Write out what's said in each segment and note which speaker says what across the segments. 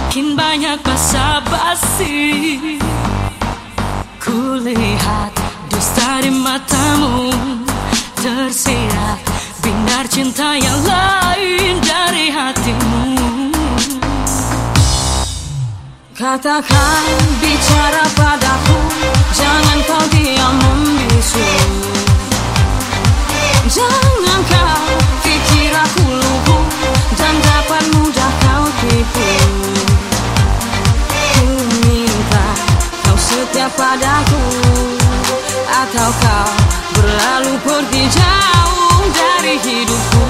Speaker 1: makin banyak basa-basi. Kulihat dusta di matamu, tersirat binar cinta yang lain dari hatimu. Katakan, bicara padaku, jangan kau diam membisu. Jangan kau fikir aku lugu dan dapat mudah kau tipu. Ku minta kau setia padaku, atau kau berlalu pergi jauh dari hidupku.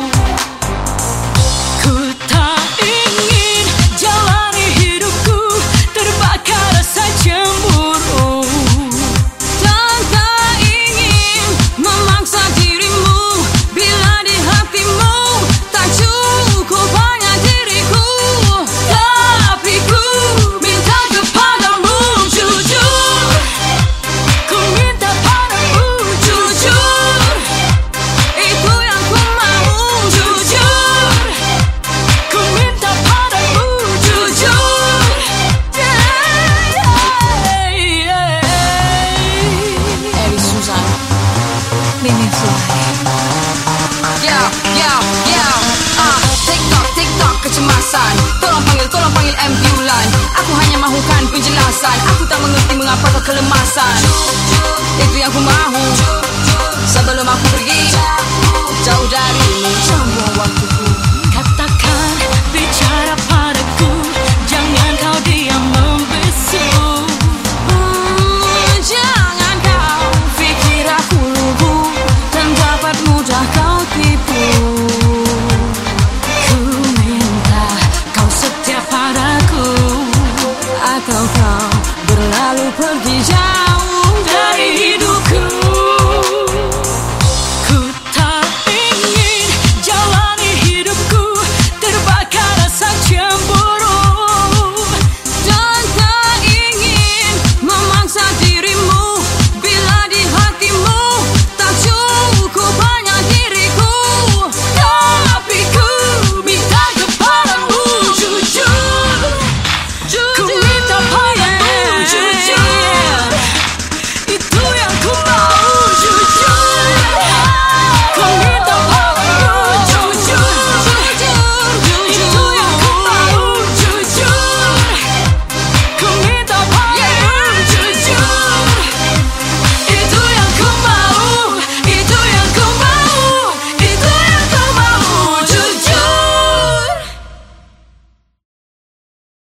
Speaker 1: Ku tak ingin jalani hidupku terbakar rasa cemburu, dan tak ingin memaksa dirimu bila di hatimu tak cukup hanya diriku. Tapi ku minta kepadamu jujur, ku minta padamu jujur, itu yang ku mau jujur. Ku minta padamu jujur, Evi Susan, Mimi Fly. TikTok kecemasan, tolong panggil ambulans. Aku hanya mahukan penjelasan, aku tak mengerti mengapa kau kelemasan. Itu yang ku mahu sebelum aku pergi jauh darimu, jangan buang waktuku. Katakan, bicara padaku, jangan kau diam membisu. Jangan kau fikir aku lugu dan dapat mudah kau tipu. Ku minta kau setia padaku, atau kau berlalu pergi jauh